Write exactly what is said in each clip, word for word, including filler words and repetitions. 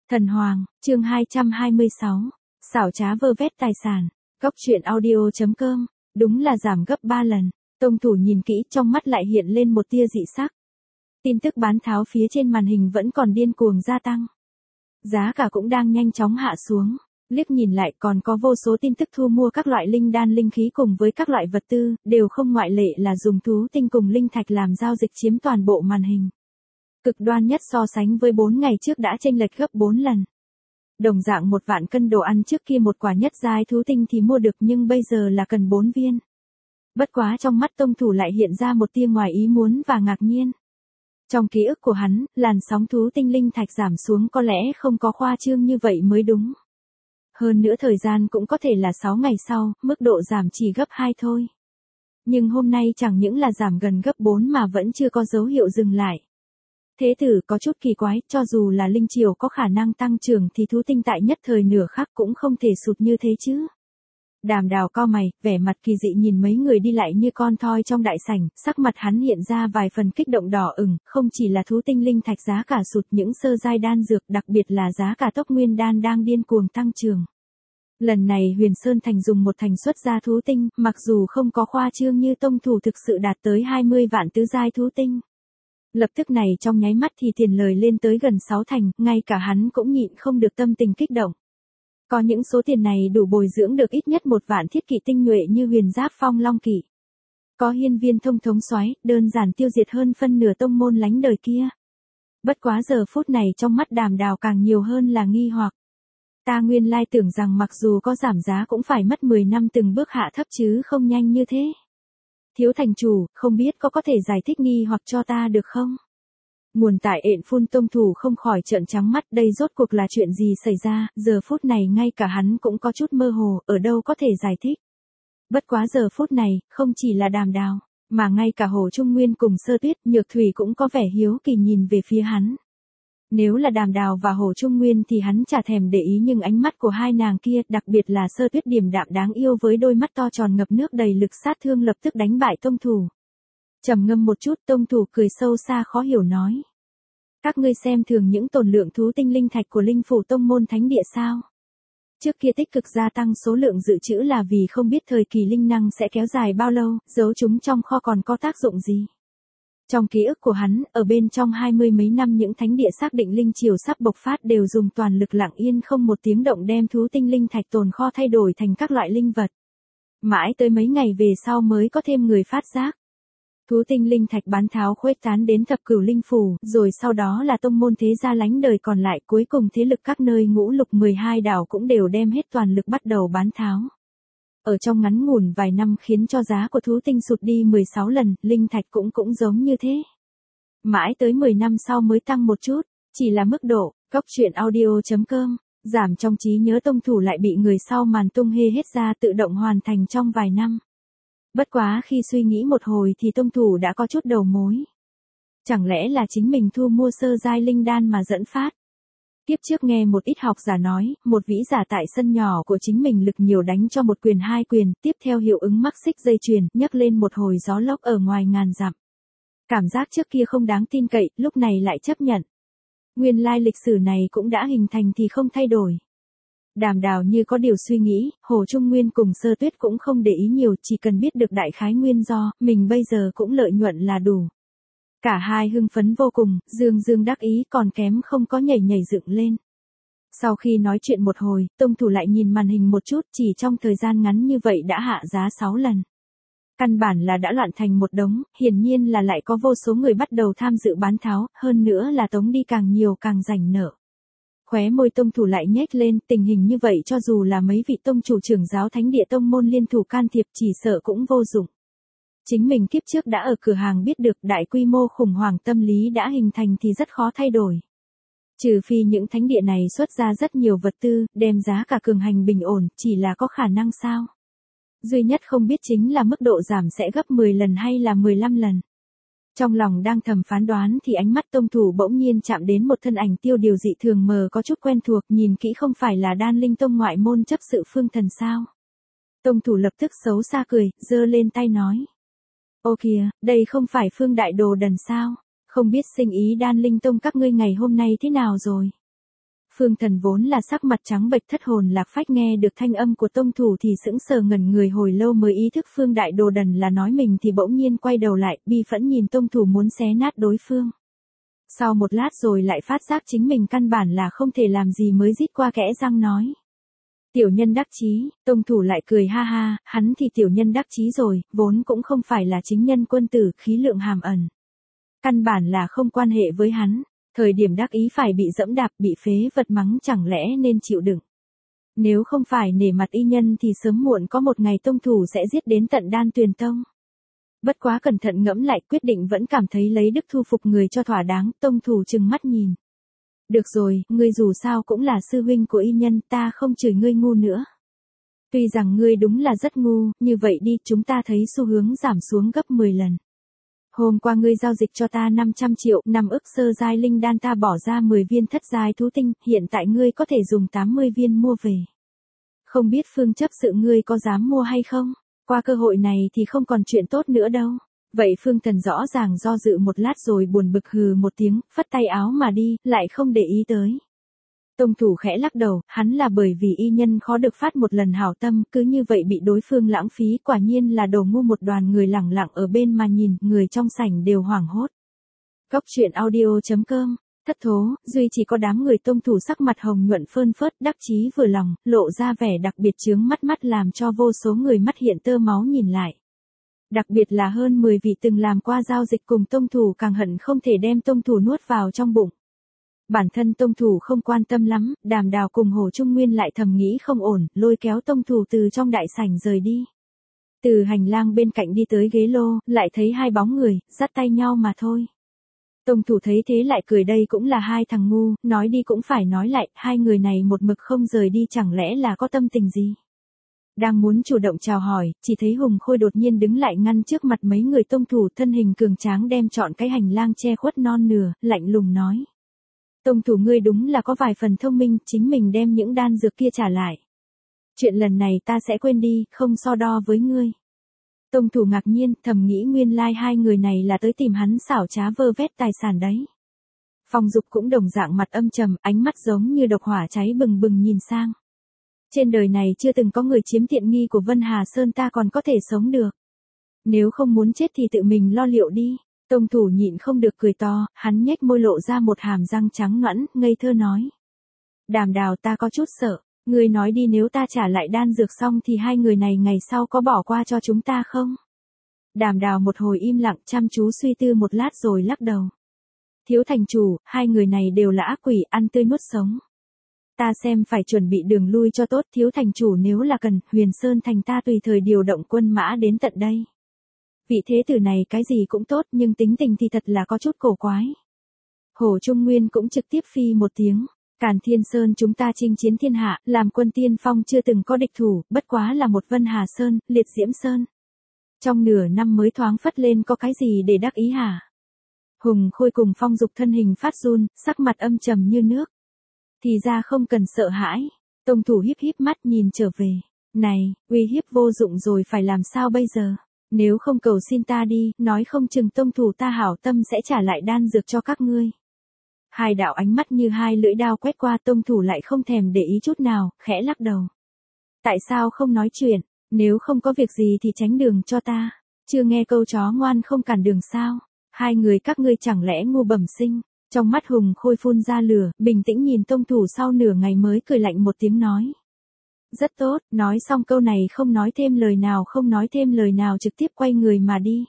Thần Hoàng, chương hai trăm hai mươi sáu. Xảo trá vơ vét tài sản. Góc truyện audio chấm com. Đúng là giảm gấp ba lần. Tông thủ nhìn kỹ, trong mắt lại hiện lên một tia dị sắc. Tin tức bán tháo phía trên màn hình vẫn còn điên cuồng gia tăng. Giá cả cũng đang nhanh chóng hạ xuống. Liếc nhìn lại còn có vô số tin tức thu mua các loại linh đan linh khí cùng với các loại vật tư, đều không ngoại lệ là dùng thú tinh cùng linh thạch làm giao dịch chiếm toàn bộ màn hình. Cực đoan nhất so sánh với bốn ngày trước đã chênh lệch gấp bốn lần. Đồng dạng một vạn cân đồ ăn trước kia một quả nhất giai thú tinh thì mua được nhưng bây giờ là cần bốn viên. Bất quá trong mắt tông thủ lại hiện ra một tia ngoài ý muốn và ngạc nhiên. Trong ký ức của hắn, làn sóng thú tinh linh thạch giảm xuống có lẽ không có khoa trương như vậy mới đúng. Hơn nữa thời gian cũng có thể là sáu ngày sau, mức độ giảm chỉ gấp hai thôi. Nhưng hôm nay chẳng những là giảm gần gấp bốn mà vẫn chưa có dấu hiệu dừng lại. Thế tử có chút kỳ quái, cho dù là linh triều có khả năng tăng trưởng thì thú tinh tại nhất thời nửa khắc cũng không thể sụt như thế chứ. Đàm Đào cau mày, vẻ mặt kỳ dị nhìn mấy người đi lại như con thoi trong đại sảnh, sắc mặt hắn hiện ra vài phần kích động đỏ ửng, không chỉ là thú tinh linh thạch giá cả sụt, những sơ giai đan dược, đặc biệt là giá cả tốc nguyên đan đang điên cuồng tăng trưởng. Lần này Huyền Sơn Thành dùng một thành xuất ra thú tinh, mặc dù không có khoa trương như tông thủ thực sự đạt tới hai mươi vạn tứ giai thú tinh. Lập tức này trong nháy mắt thì tiền lời lên tới gần sáu thành, ngay cả hắn cũng nhịn không được tâm tình kích động. Có những số tiền này đủ bồi dưỡng được ít nhất một vạn thiết kỵ tinh nhuệ như Huyền Giáp Phong Long Kỵ. Có hiên viên thông thống soái, đơn giản tiêu diệt hơn phân nửa tông môn lánh đời kia. Bất quá giờ phút này trong mắt Đàm Đào càng nhiều hơn là nghi hoặc. Ta nguyên lai tưởng rằng mặc dù có giảm giá cũng phải mất mười năm từng bước hạ thấp chứ không nhanh như thế. Thiếu thành chủ, không biết có có thể giải thích nghi hoặc cho ta được không? Nguồn tại ện phun tông thủ không khỏi trợn trắng mắt, đây rốt cuộc là chuyện gì xảy ra, giờ phút này ngay cả hắn cũng có chút mơ hồ, ở đâu có thể giải thích. Bất quá giờ phút này, không chỉ là Đàm Đào, mà ngay cả Hồ Trung Nguyên cùng Sơ Tuyết, Nhược Thủy cũng có vẻ hiếu kỳ nhìn về phía hắn. Nếu là Đàm Đào và Hồ Trung Nguyên thì hắn chả thèm để ý nhưng ánh mắt của hai nàng kia, đặc biệt là Sơ Tuyết điềm đạm đáng yêu với đôi mắt to tròn ngập nước đầy lực sát thương lập tức đánh bại tông thủ. Trầm ngâm một chút, tông thủ cười sâu xa khó hiểu nói. Các ngươi xem thường những tồn lượng thú tinh linh thạch của linh phủ tông môn thánh địa sao? Trước kia tích cực gia tăng số lượng dự trữ là vì không biết thời kỳ linh năng sẽ kéo dài bao lâu, giấu chúng trong kho còn có tác dụng gì. Trong ký ức của hắn, ở bên trong hai mươi mấy năm những thánh địa xác định linh triều sắp bộc phát đều dùng toàn lực lặng yên không một tiếng động đem thú tinh linh thạch tồn kho thay đổi thành các loại linh vật. Mãi tới mấy ngày về sau mới có thêm người phát giác. Thú tinh linh thạch bán tháo khuếch tán đến thập cửu linh phủ, rồi sau đó là tông môn thế gia lánh đời còn lại, cuối cùng thế lực các nơi ngũ lục mười hai đảo cũng đều đem hết toàn lực bắt đầu bán tháo. Ở trong ngắn ngủn vài năm khiến cho giá của thú tinh sụt đi mười sáu lần, linh thạch cũng cũng giống như thế. Mãi tới mười năm sau mới tăng một chút, chỉ là mức độ. Góc truyện audio chấm com, giảm trong trí nhớ tông thủ lại bị người sau màn tung hê hết ra tự động hoàn thành trong vài năm. Bất quá khi suy nghĩ một hồi thì tông thủ đã có chút đầu mối. Chẳng lẽ là chính mình thu mua sơ giai linh đan mà dẫn phát? Tiếp trước nghe một ít học giả nói, một vĩ giả tại sân nhỏ của chính mình lực nhiều đánh cho một quyền hai quyền, tiếp theo hiệu ứng mắc xích dây chuyền, nhấc lên một hồi gió lốc ở ngoài ngàn dặm. Cảm giác trước kia không đáng tin cậy, lúc này lại chấp nhận. Nguyên lai lịch sử này cũng đã hình thành thì không thay đổi. Đàm Đào như có điều suy nghĩ, Hồ Trung Nguyên cùng Sơ Tuyết cũng không để ý nhiều, chỉ cần biết được đại khái nguyên do, mình bây giờ cũng lợi nhuận là đủ. Cả hai hưng phấn vô cùng, dương dương đắc ý còn kém không có nhảy nhảy dựng lên. Sau khi nói chuyện một hồi, tông thủ lại nhìn màn hình một chút, chỉ trong thời gian ngắn như vậy đã hạ giá sáu lần. Căn bản là đã loạn thành một đống, hiển nhiên là lại có vô số người bắt đầu tham dự bán tháo, hơn nữa là tống đi càng nhiều càng rảnh nợ. Khóe môi tông thủ lại nhếch lên, tình hình như vậy cho dù là mấy vị tông chủ trưởng giáo thánh địa tông môn liên thủ can thiệp chỉ sợ cũng vô dụng. Chính mình kiếp trước đã ở cửa hàng biết được đại quy mô khủng hoảng tâm lý đã hình thành thì rất khó thay đổi. Trừ phi những thánh địa này xuất ra rất nhiều vật tư, đem giá cả cường hành bình ổn, chỉ là có khả năng sao? Duy nhất không biết chính là mức độ giảm sẽ gấp mười lần hay là mười lăm lần. Trong lòng đang thầm phán đoán thì ánh mắt tông thủ bỗng nhiên chạm đến một thân ảnh tiêu điều dị thường mờ có chút quen thuộc, nhìn kỹ không phải là Đan Linh Tông ngoại môn chấp sự Phương Thần sao? Tông thủ lập tức xấu xa cười, giơ lên tay nói. Ô kìa, đây không phải Phương Đại Đồ Đần sao? Không biết sinh ý Đan Linh Tông các ngươi ngày hôm nay thế nào rồi? Phương Thần vốn là sắc mặt trắng bệch thất hồn lạc phách nghe được thanh âm của tông thủ thì sững sờ ngẩn người hồi lâu mới ý thức Phương Đại Đồ Đần là nói mình thì bỗng nhiên quay đầu lại, bi phẫn nhìn tông thủ muốn xé nát đối phương. Sau một lát rồi lại phát giác chính mình căn bản là không thể làm gì mới rít qua kẽ răng nói. Tiểu nhân đắc chí, tông thủ lại cười ha ha, hắn thì tiểu nhân đắc chí rồi, vốn cũng không phải là chính nhân quân tử, khí lượng hàm ẩn. Căn bản là không quan hệ với hắn, thời điểm đắc ý phải bị dẫm đạp bị phế vật mắng chẳng lẽ nên chịu đựng. Nếu không phải nể mặt y nhân thì sớm muộn có một ngày tông thủ sẽ giết đến tận Đan Tuyền Tông. Bất quá cẩn thận ngẫm lại quyết định vẫn cảm thấy lấy đức thu phục người cho thỏa đáng, tông thủ trừng mắt nhìn. Được rồi, ngươi dù sao cũng là sư huynh của y nhân, ta không chửi ngươi ngu nữa. Tuy rằng ngươi đúng là rất ngu, như vậy đi, chúng ta thấy xu hướng giảm xuống gấp mười lần. Hôm qua ngươi giao dịch cho ta năm trăm triệu, năm ức sơ giai linh đan ta bỏ ra mười viên thất giai thú tinh, hiện tại ngươi có thể dùng tám mươi viên mua về. Không biết phương chấp sự ngươi có dám mua hay không? Qua cơ hội này thì không còn chuyện tốt nữa đâu. Vậy Phương Thần rõ ràng do dự một lát rồi buồn bực hừ một tiếng, phất tay áo mà đi, lại không để ý tới. Tông thủ khẽ lắc đầu, hắn là bởi vì y nhân khó được phát một lần hảo tâm, cứ như vậy bị đối phương lãng phí, quả nhiên là đồ ngu. Một đoàn người lẳng lặng ở bên mà nhìn, người trong sảnh đều hoảng hốt. Góc truyện audio chấm com, thất thố, duy chỉ có đám người tông thủ sắc mặt hồng nhuận phơn phớt, đắc chí vừa lòng, lộ ra vẻ đặc biệt chướng mắt mắt làm cho vô số người mắt hiện tơ máu nhìn lại. Đặc biệt là hơn mười vị từng làm qua giao dịch cùng tông thủ càng hận không thể đem tông thủ nuốt vào trong bụng. Bản thân tông thủ không quan tâm lắm, Đàm Đào cùng Hồ Trung Nguyên lại thầm nghĩ không ổn, lôi kéo tông thủ từ trong đại sảnh rời đi. Từ hành lang bên cạnh đi tới ghế lô, lại thấy hai bóng người, dắt tay nhau mà thôi. Tông thủ thấy thế lại cười, đây cũng là hai thằng ngu, nói đi cũng phải nói lại, hai người này một mực không rời đi chẳng lẽ là có tâm tình gì. Đang muốn chủ động chào hỏi, chỉ thấy Hùng Khôi đột nhiên đứng lại ngăn trước mặt mấy người tông thủ, thân hình cường tráng đem trọn cái hành lang che khuất non nửa, lạnh lùng nói. Tông thủ ngươi đúng là có vài phần thông minh, chính mình đem những đan dược kia trả lại. Chuyện lần này ta sẽ quên đi, không so đo với ngươi. Tông thủ ngạc nhiên, thầm nghĩ nguyên lai hai người này là tới tìm hắn xảo trá vơ vét tài sản đấy. Phong Dục cũng đồng dạng mặt âm trầm, ánh mắt giống như độc hỏa cháy bừng bừng nhìn sang. Trên đời này chưa từng có người chiếm tiện nghi của Vân Hà Sơn, ta còn có thể sống được. Nếu không muốn chết thì tự mình lo liệu đi. Tông thủ nhịn không được cười to, hắn nhếch môi lộ ra một hàm răng trắng nõn, ngây thơ nói. Đàm Đào, ta có chút sợ, ngươi nói đi, nếu ta trả lại đan dược xong thì hai người này ngày sau có bỏ qua cho chúng ta không? Đàm Đào một hồi im lặng chăm chú suy tư một lát rồi lắc đầu. Thiếu thành chủ, hai người này đều là ác quỷ, ăn tươi nuốt sống. Ta xem phải chuẩn bị đường lui cho tốt, thiếu thành chủ, nếu là cần, Huyền Sơn thành ta tùy thời điều động quân mã đến tận đây. Vị thế tử này cái gì cũng tốt nhưng tính tình thì thật là có chút cổ quái. Hồ Trung Nguyên cũng trực tiếp phi một tiếng. Càn Thiên Sơn chúng ta chinh chiến thiên hạ, làm quân tiên phong chưa từng có địch thủ, bất quá là một Vân Hà Sơn, Liệt Diễm Sơn. Trong nửa năm mới thoáng phất lên, có cái gì để đắc ý hả? Hùng Khôi cùng Phong Dục thân hình phát run, sắc mặt âm trầm như nước. Thì ra không cần sợ hãi. Tông thủ híp híp mắt nhìn trở về. Này, uy hiếp vô dụng rồi, phải làm sao bây giờ? Nếu không cầu xin ta đi, nói không chừng tông thủ ta hảo tâm sẽ trả lại đan dược cho các ngươi. Hai đạo ánh mắt như hai lưỡi đao quét qua, tông thủ lại không thèm để ý chút nào, khẽ lắc đầu. Tại sao không nói chuyện, nếu không có việc gì thì tránh đường cho ta. Chưa nghe câu chó ngoan không cản đường sao? Hai người các ngươi chẳng lẽ ngu bẩm sinh? Trong mắt Hùng Khôi phun ra lửa, bình tĩnh nhìn tông thủ sau nửa ngày mới cười lạnh một tiếng nói. Rất tốt, nói xong câu này không nói thêm lời nào, không nói thêm lời nào trực tiếp quay người mà đi.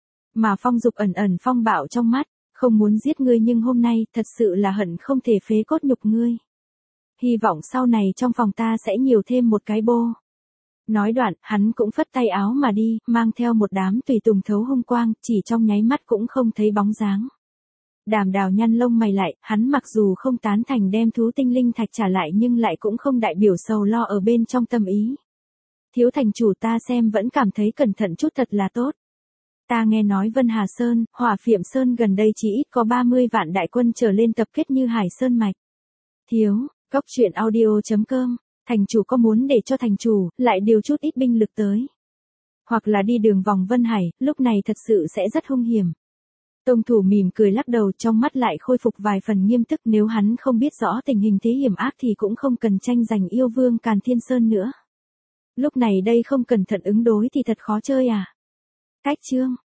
Mà Phong Dục ẩn ẩn phong bạo trong mắt, không muốn giết ngươi nhưng hôm nay thật sự là hận không thể phế cốt nhục ngươi. Hy vọng sau này trong phòng ta sẽ nhiều thêm một cái bô. Nói đoạn, hắn cũng phất tay áo mà đi, mang theo một đám tùy tùng thấu hung quang, chỉ trong nháy mắt cũng không thấy bóng dáng. Đàm Đào nhăn lông mày lại, hắn mặc dù không tán thành đem thú tinh linh thạch trả lại nhưng lại cũng không đại biểu sầu lo ở bên trong tâm ý. Thiếu thành chủ, ta xem vẫn cảm thấy cẩn thận chút thật là tốt. Ta nghe nói Vân Hà Sơn, Hỏa Phiệm Sơn gần đây chỉ ít có ba mươi vạn đại quân trở lên tập kết như Hải Sơn Mạch. Thiếu, góc truyện audio chấm com, thành chủ có muốn để cho thành chủ lại điều chút ít binh lực tới. Hoặc là đi đường vòng Vân Hải, lúc này thật sự sẽ rất hung hiểm. Tông thủ mỉm cười lắc đầu, trong mắt lại khôi phục vài phần nghiêm túc, nếu hắn không biết rõ tình hình thế hiểm ác thì cũng không cần tranh giành yêu vương Càn Thiên Sơn nữa. Lúc này đây không cẩn thận ứng đối thì thật khó chơi à. Cách chương